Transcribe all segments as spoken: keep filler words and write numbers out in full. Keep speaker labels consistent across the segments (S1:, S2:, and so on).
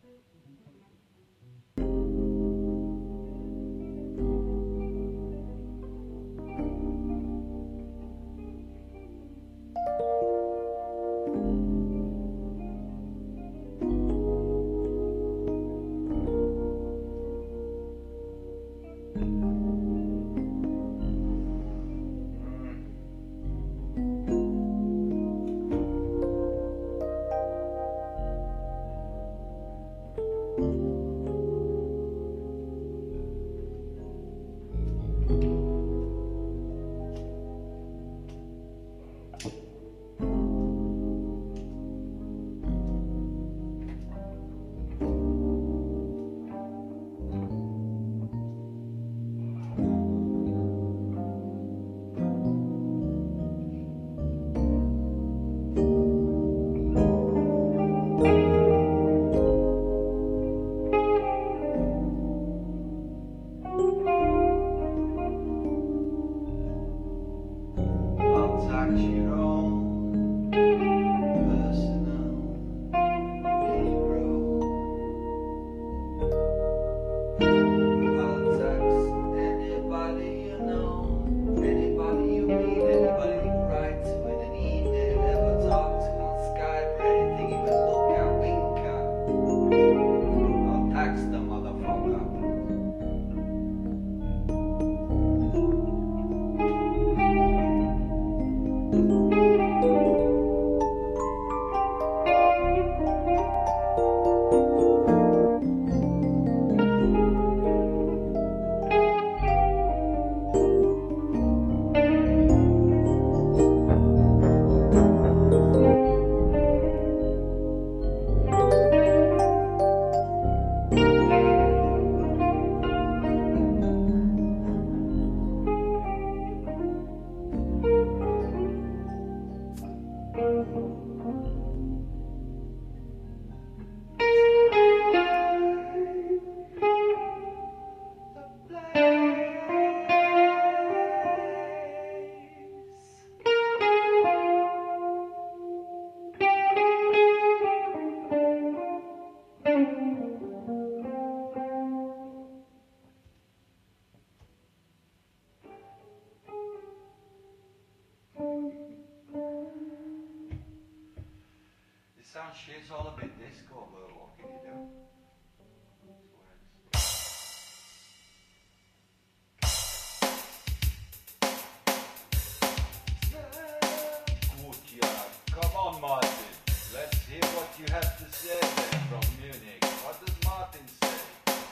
S1: Sound shit's all a bit disco, but what can you do? Good, yeah. Come on, Martin. Let's hear what you have to say there from Munich. What does Martin say?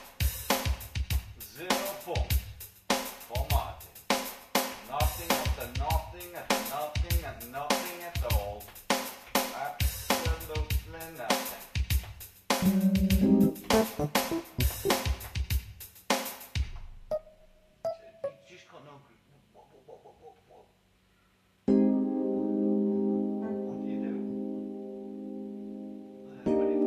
S1: Zero points for Martin. Nothing after nothing after nothing and nothing at all. Absolutely nothing. You just got no grip. What, what, what, what, what, what? What do you do? What does anybody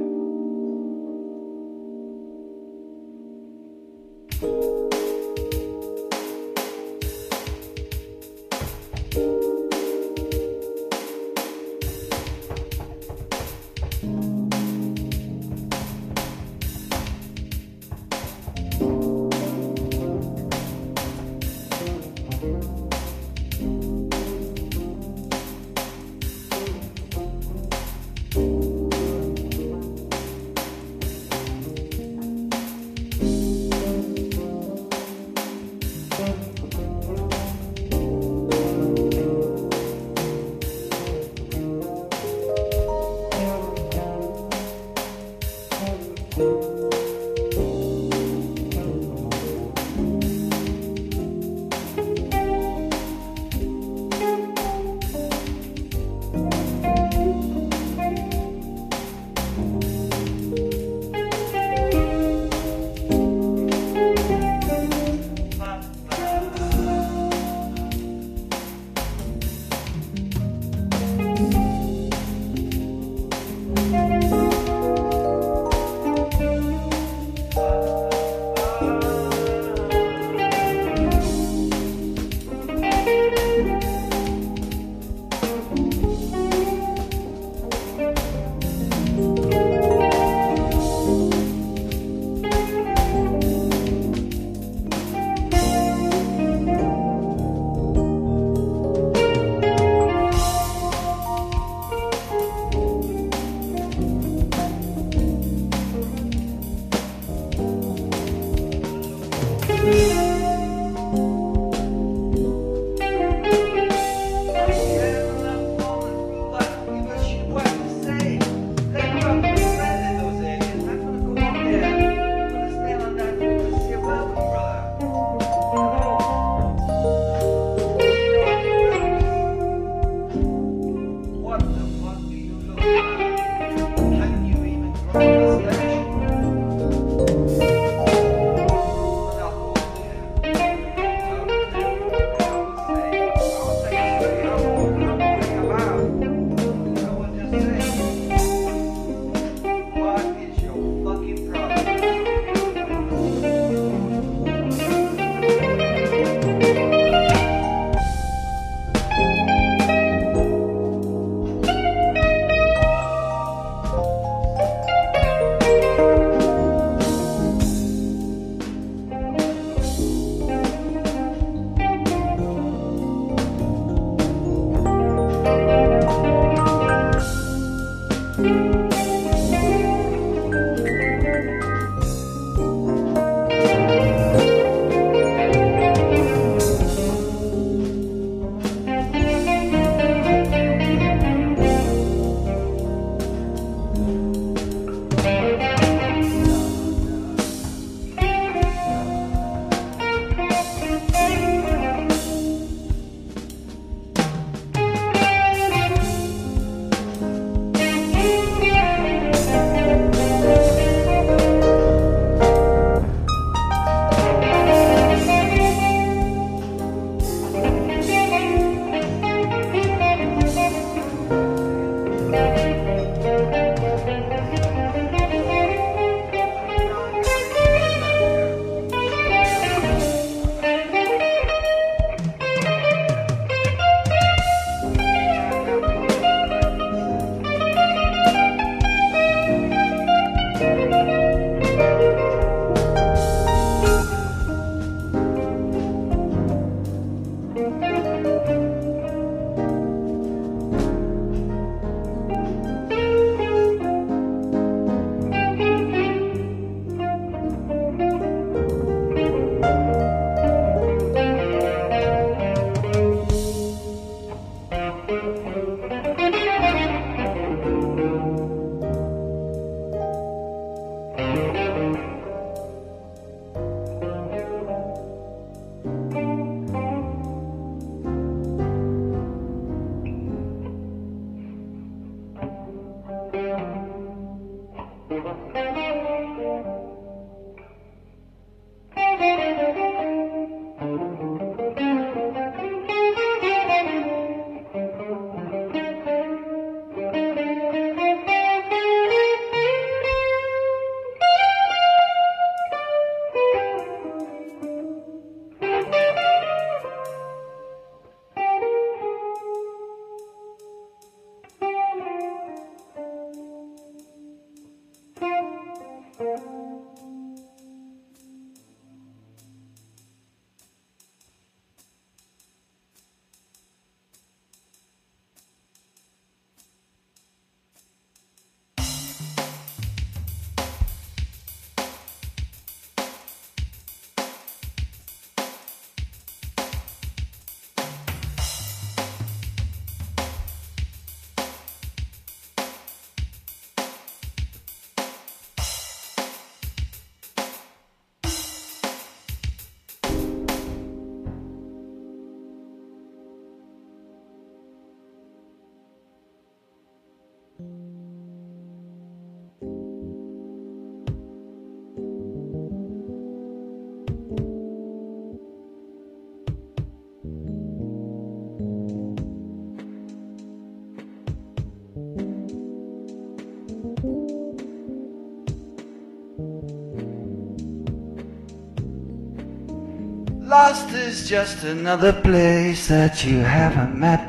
S1: Lost is just another place that you haven't met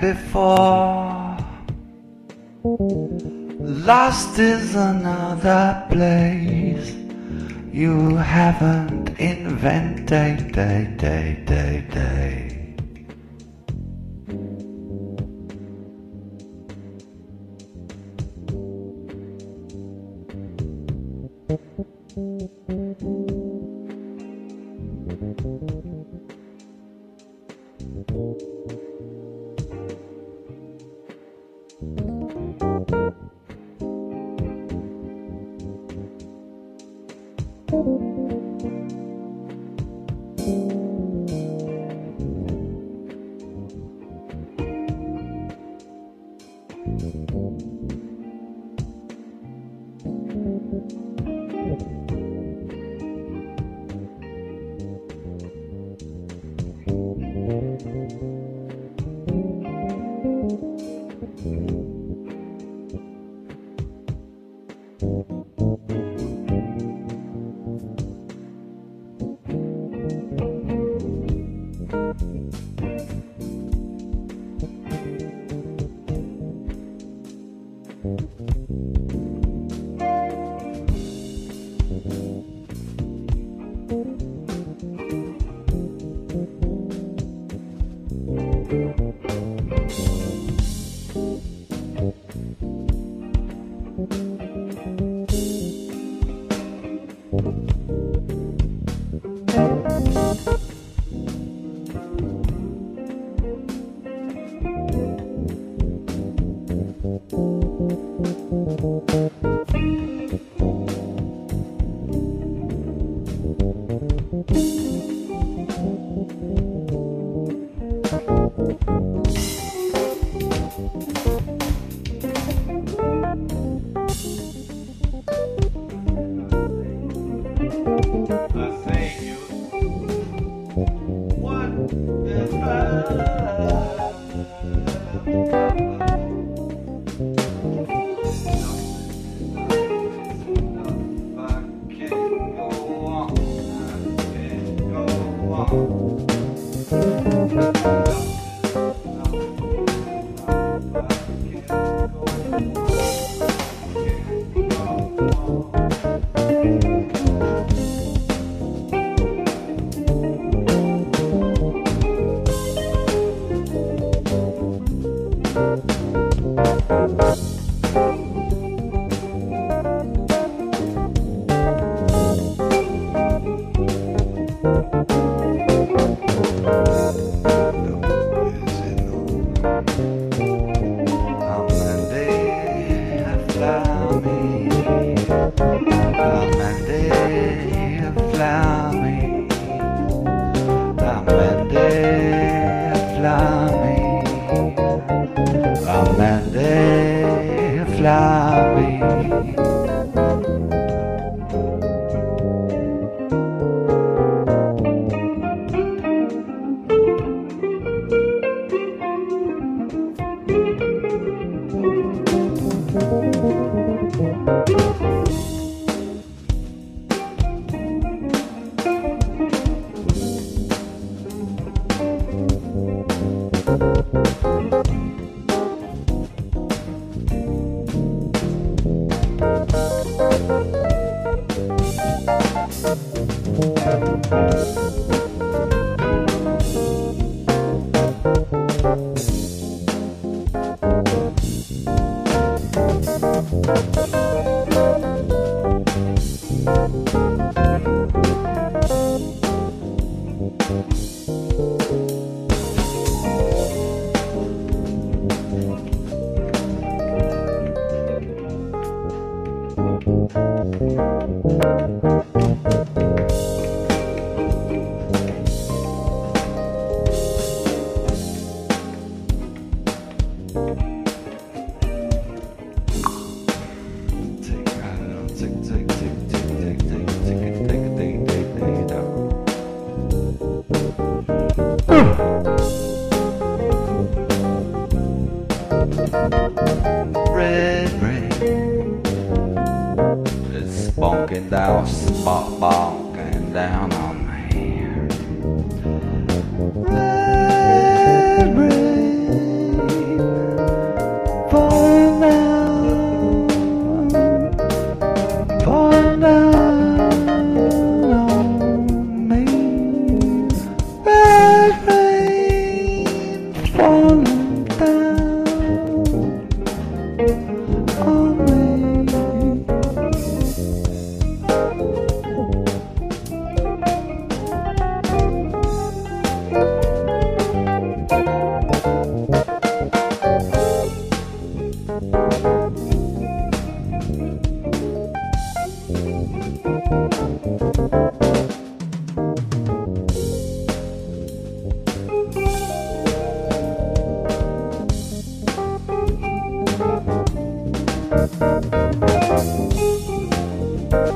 S1: before. Lost is another place you haven't invented. Day, day, day, day. Red rain is bonking down, spot bonking down on me. Red rain falling down, falling down on me. Red rain falling down on me.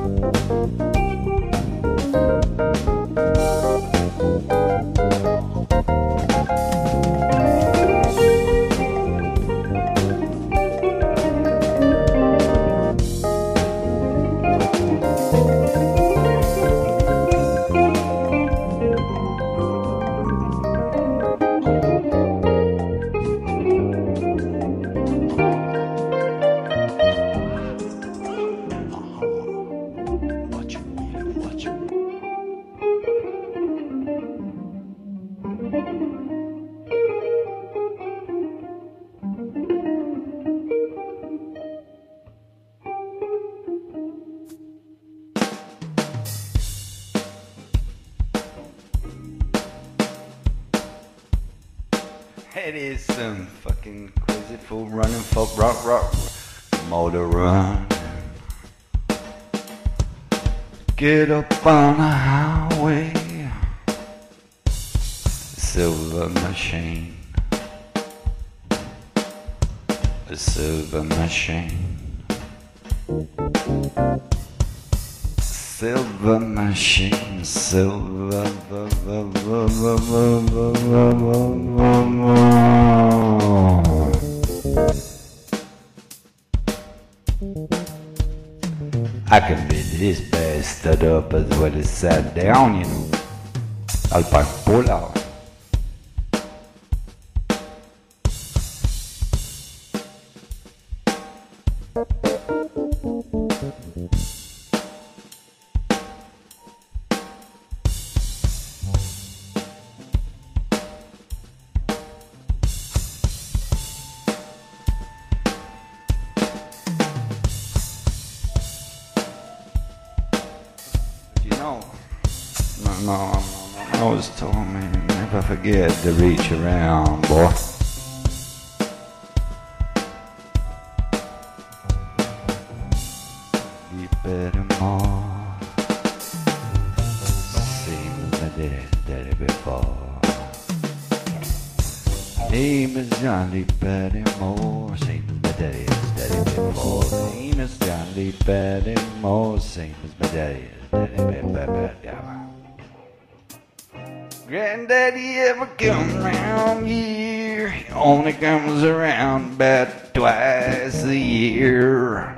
S1: It is some fucking crazy fool running folk rock rock motor run. Get up on the highway, silver machine, a silver machine, silver machine, silver. I can beat this bastard up as well as sat down, you know. I'll pack pull out. No, no, no, no, I was told me never forget to reach around, boy. You better more. Seen my daddy, daddy before. Name is Johnny Paddymore. Seen my daddy, daddy before. Name is Johnny Paddymore. Same as my daddy. Granddaddy ever come around here? He only comes around about twice a year.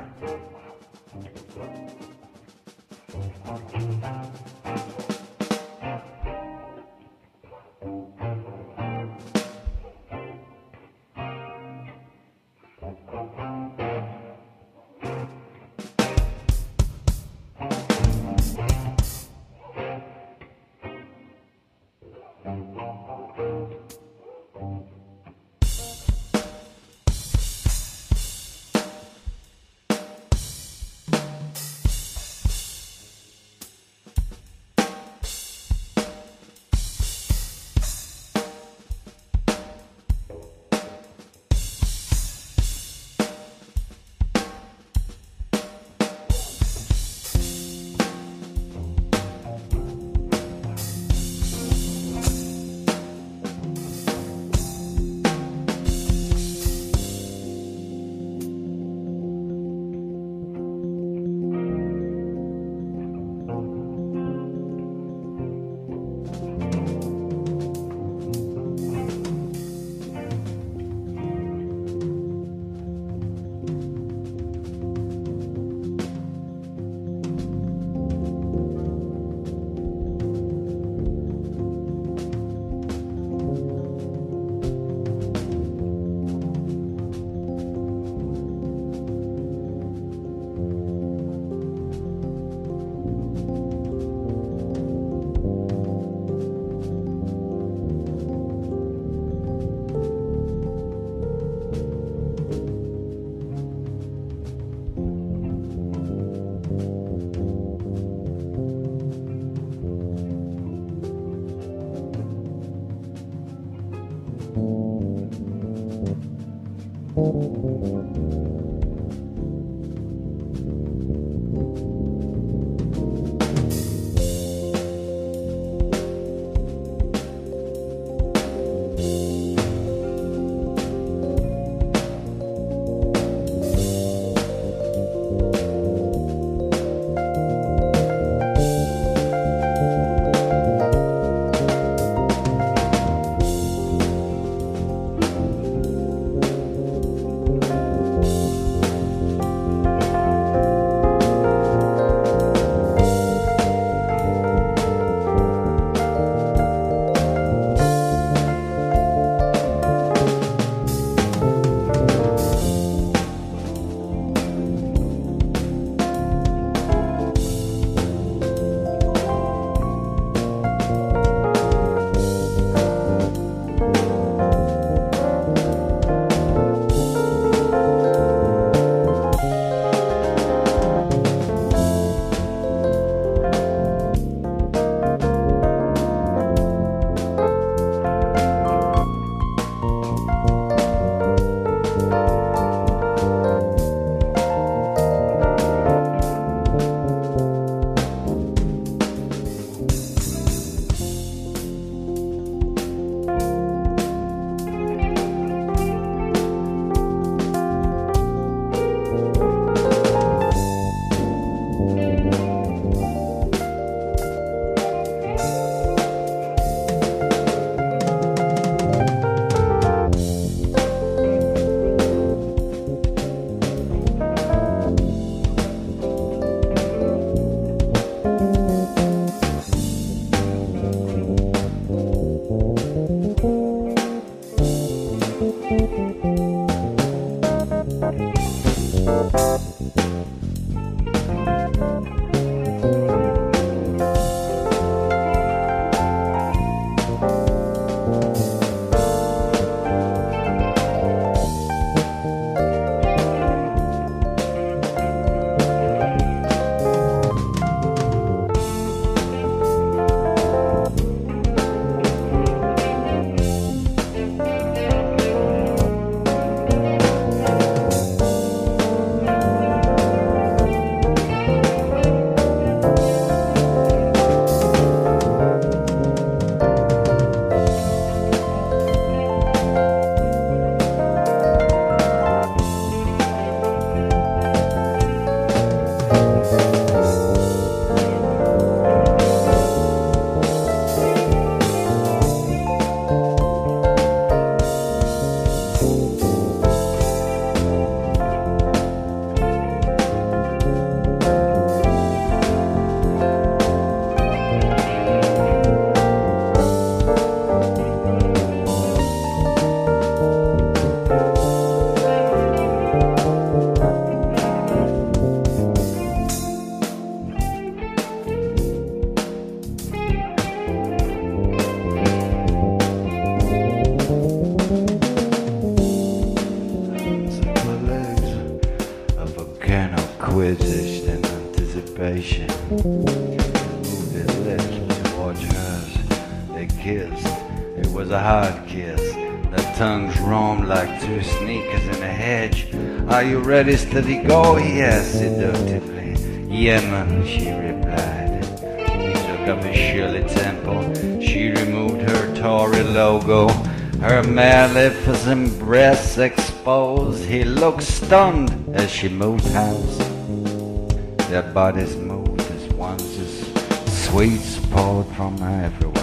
S1: Quidditch in anticipation. Moved his lips towards hers. They kissed. It was a hard kiss. Their tongues roamed like two sneakers in a hedge. Are you ready, steady, go? Yes, seductively. Yeah, man, she replied. He took up his Shirley Temple. She removed her Tory logo. Her magnificent breasts exposed. He looked stunned as she moved house. Their bodies moved as one's as sweets poured from everywhere.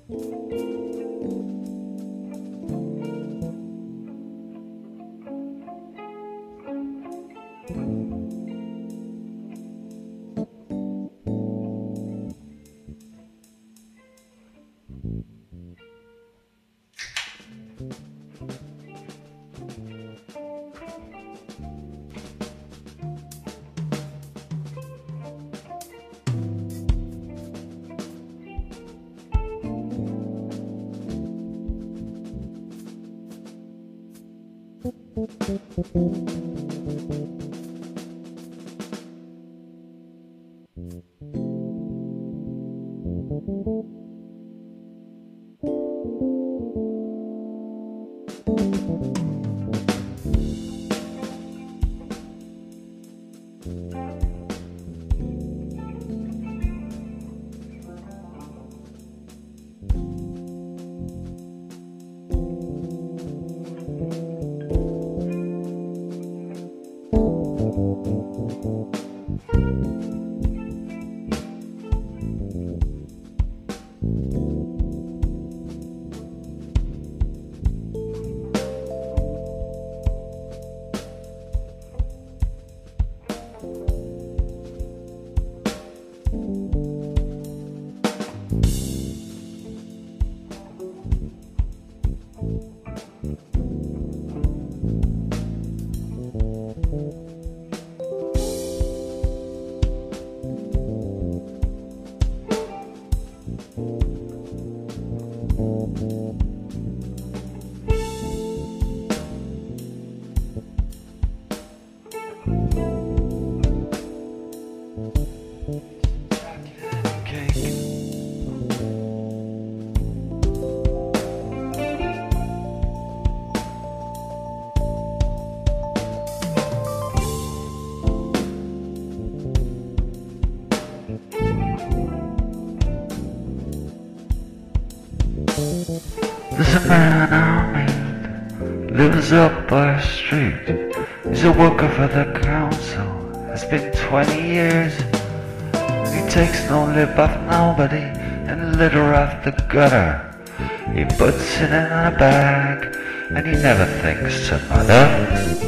S1: There's a man I meet, lives up our street. He's a worker for the council, it's been twenty years. He takes no lip off nobody and litter off the gutter. He puts it in a bag and he never thinks to mother.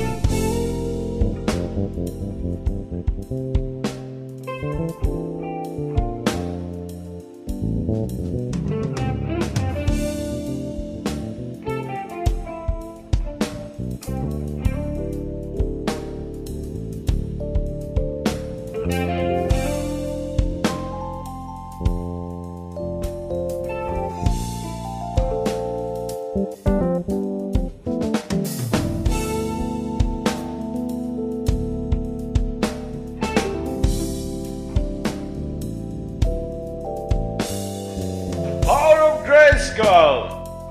S2: Skull.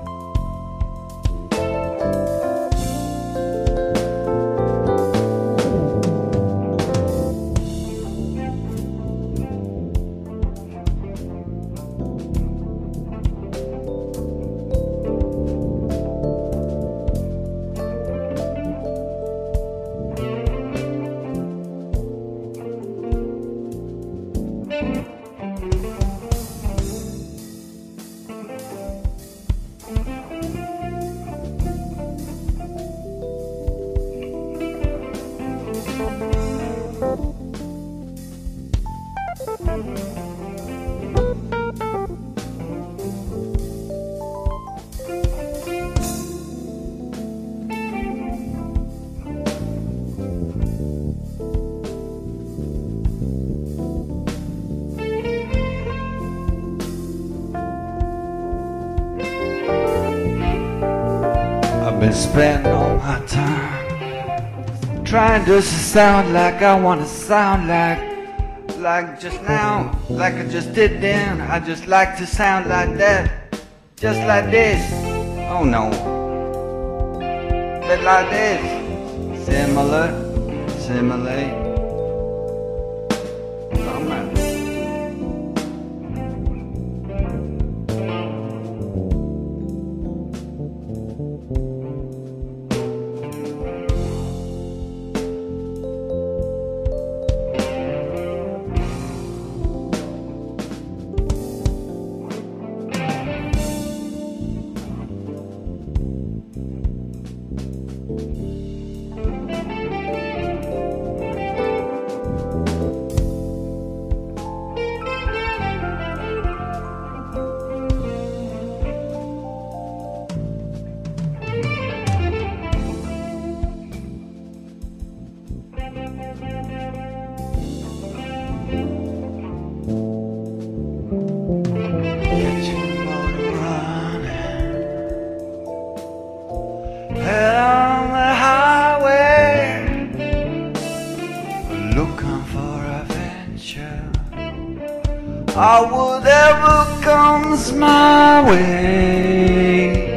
S1: I've been spending all my time trying to sound like I want to sound like Like just now, like I just did then. I just like to sound like that, just like this. Oh no, but like this. Similar, similar. Oh man. whatever comes my way.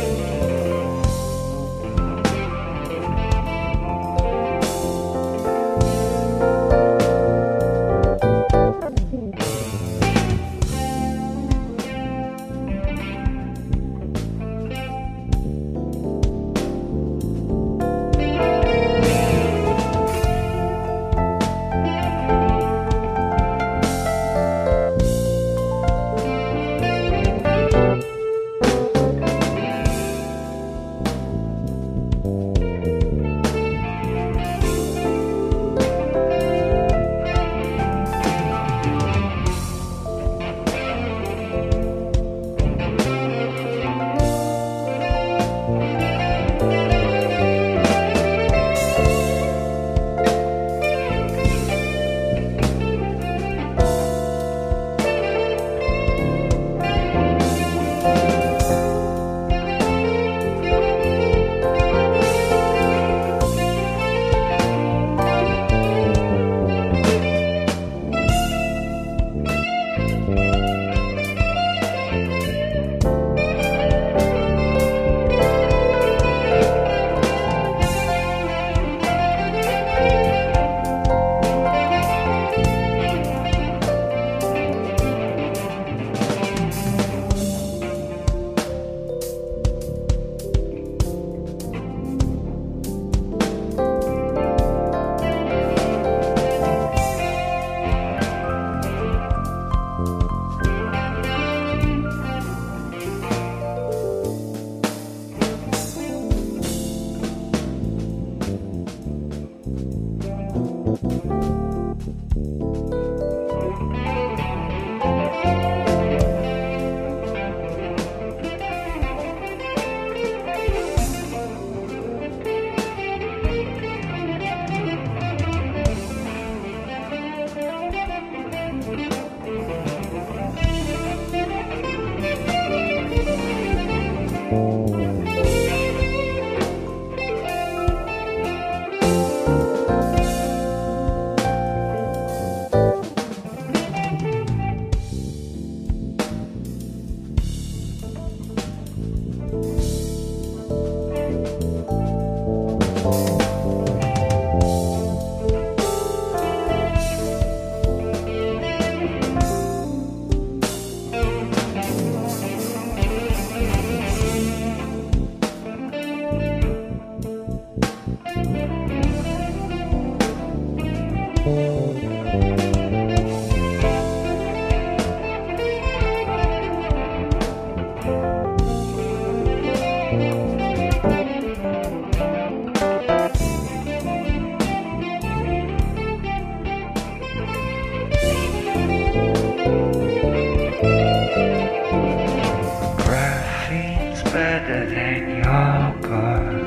S2: Better than your God.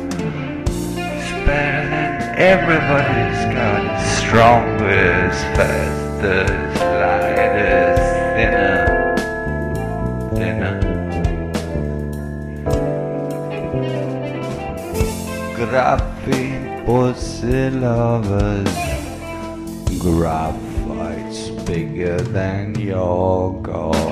S2: It's better than everybody's God. It's stronger, it's faster, it's lighter, it's thinner, thinner. Graphene pussy lovers. Graphite's bigger than your God.